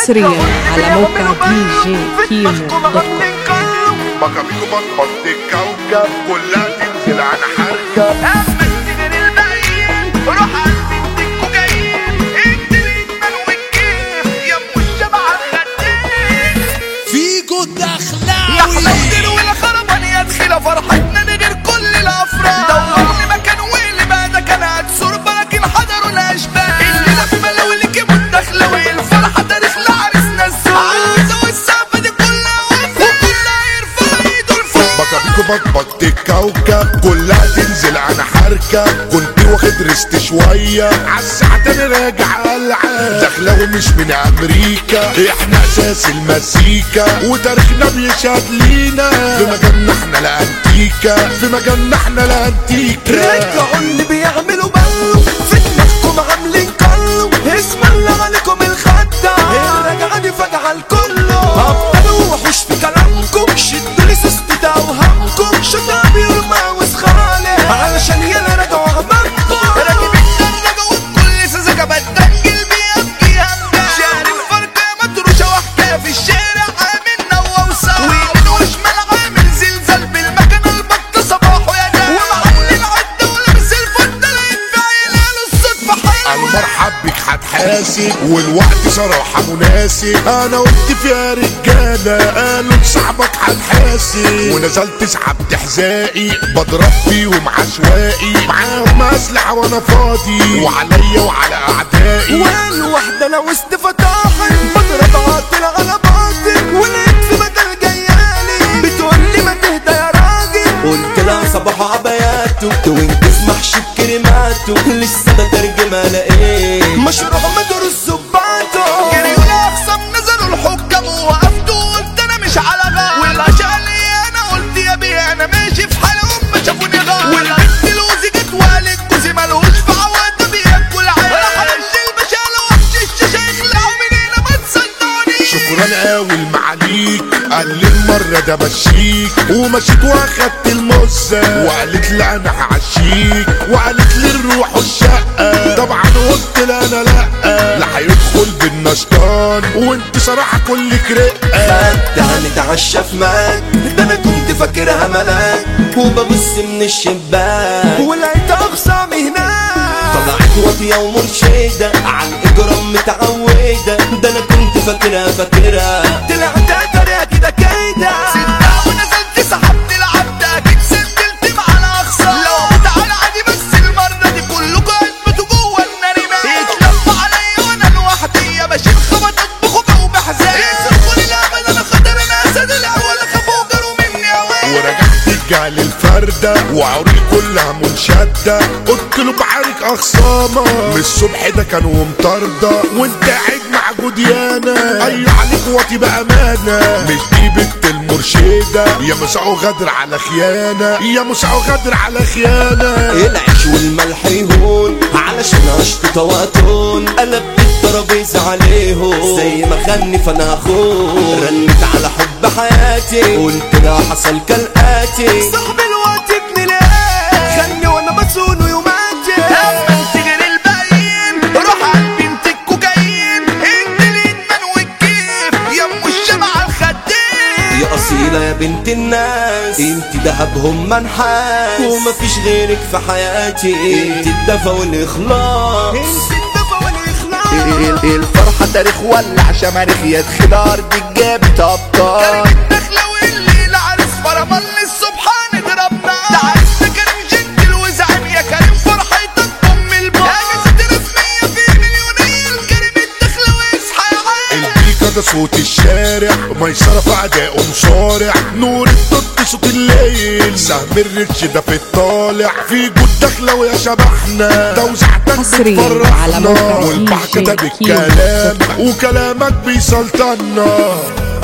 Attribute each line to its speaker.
Speaker 1: حصريا على موقع دي جي كيمو دوت كوم.
Speaker 2: بقى بيكو بطبط الكوكب كلها تنزل عن حركة.
Speaker 3: اما تجري الباقيين روح عند الكوكايين انت الادمان والكيف يا ام الشبع الخدين
Speaker 4: فيجو الدخلاوي
Speaker 3: يا حلاوتين ولا خربان يا دخيلة فرحتنا نغير كل الافراح دورني مكان واللي بقى ده كان هتسرب لكن حضروا الاشباح الليلة في ملاوي اللي كيمو الدخلاوي الفرحة تاريخ لعرسنا الزوج عايزة والسقفة دي كلها واقفة وكلها يرفع ايده لفوق.
Speaker 2: بقى بيكو بطبط الكوكب كلها تنزل عن حركة. كنت واخد ريست شوية عالساعة تاني راجع العاب. دخلاوي مش من امريكا احنا اساس المزيكا وتاريخنا بيشهد لينا في مجالنا احنا الانتيكا في مجالنا احنا الانتيكا.
Speaker 4: رجعوا اللي بيعملوا بلو في دماغكم عاملين كلو اسم الله عليكم الخدة الرجعة دي فجعة لكله ابطلوا وحوش في كلامكم شدوا لي سوستة اوهامكم شطاب يرمى وسخالي علشان يلا رجعوا همامكم
Speaker 3: راكب الدرجة والكل سذاجة بتدنجل بيبكي همدان شارب فردة مطروشة وحكاية في الشارع عامل نوى وصار ويمين وشمال عامل زلزال بالمكنة البط صباحه يا جماعة ومعلم عدة ولابس الفردة لقيت في عيلة الصدفة حيرة
Speaker 2: المرحب بك هتحاسب والوقت صراحة مناسب. انا قلت فيها رجالة قالوا لصاحبك هتحاسب ونزلت سحبت حذائي بضرب فيهم عشوائي معاهم اسلحة وانا فاضي وعليا وعلى اعدائي
Speaker 4: والواحدة لو استفتاحي بضرب عاطل على باطل ولقيت في مجال جيالي بتقولي ما تهدى يا راجل قلت لها صباح عباياته توينكس محشي بكريماته لسه بترجمة لقيت مشروع مدور الزباطه
Speaker 3: جريوا الاقسام نزلوا الحكام ووقفت وقلت انا مش على غار والعشاء اللي انا قلت يا بيه انا ماشي في حالي هم شافوني غار والبنت الوزي جت وقالت جوزي مالهوش في عواده بياكل عيش راح امشي البشاله وحش الشاشه يخلعوا من هنا ما تصدقونيش.
Speaker 2: شكرا قوي المعاليك قال لي المرة ده مشيك ومشيت واخدت المزة وقالت لي انا هعشيك وقالت لي نروح الشقة طبعا قلت لها انا لا لا هيدخل بالنشطان وانت صراحة كلك رقة
Speaker 4: خدتها نتعشى في ماك ده انا كنت فاكرها ملاك وببص من الشباك ولقيت اخصامي هناك طلعت واطية ومرشدة عن اجرام متعودة ده انا كنت فاكرها طلعت طريقة كده كده
Speaker 3: سبتها ونزلت سحبت العبدة اكيد سجلت مع الاخصام لو تعالى عادي بس المرة دي كلكوا اثبتوا جوه النار مات اتلموا عليا وانا لوحدي يا باشا الخبط اطبخوا جو بحزان يصرخوا لي الابد انا خطر انا اسد الاول خافوا وجروا مني اوان
Speaker 2: ورجعت الجهل الفردة وعوري كلها منشدة قلت له بعارك اخصامة من الصبح ده كانوا مطاردة وانت قاعد مع جوديانا ايوه عليك واطي بامانة مش دي بنت المرشدة يا مسعوا غدر على خيانة يا مسعوا غدر على خيانة
Speaker 4: العيش والملح يهون علشان اشطط واتون قلبت الترابيزة عليهم زي ما خني فانا اخون رنت على حب حياتي قلت ده حصل كالاتي صاحب الوقت ابن ليه خلي وانا مسون يوماتي
Speaker 3: اما تجري الباقيين روح عند بنت الكوكايين انت الادمان والكيف يا ام الشمع الخدين
Speaker 4: يا اصيلة يا بنت الناس انت دهبهم منحاس ومفيش غيرك في حياتي انت الدفا والاخلاص
Speaker 3: الفرحة تاريخ ولع شماريخ يا خضار دي جابت ابطال كريم الدخلاوي الليلة عرس فرمان للصبح هنضربنا ده عرسنا كريم جنتل وزعيم يا كريم فرحتك ام البار اجازة رسمية في مليونية كريم الدخلاوي اصحى يا عيل
Speaker 2: البيكا ده صوت الشارع ميسرة في أداء مصارع نور الضد صوت الليل سهم الريتش ده في الطالع في جود دخلاوي يا شبحنا توزعتك
Speaker 1: حصريا على موقع
Speaker 2: والبحكة ده
Speaker 1: دي جي كيمو
Speaker 2: بالكلام وكلامك بيسلطنا.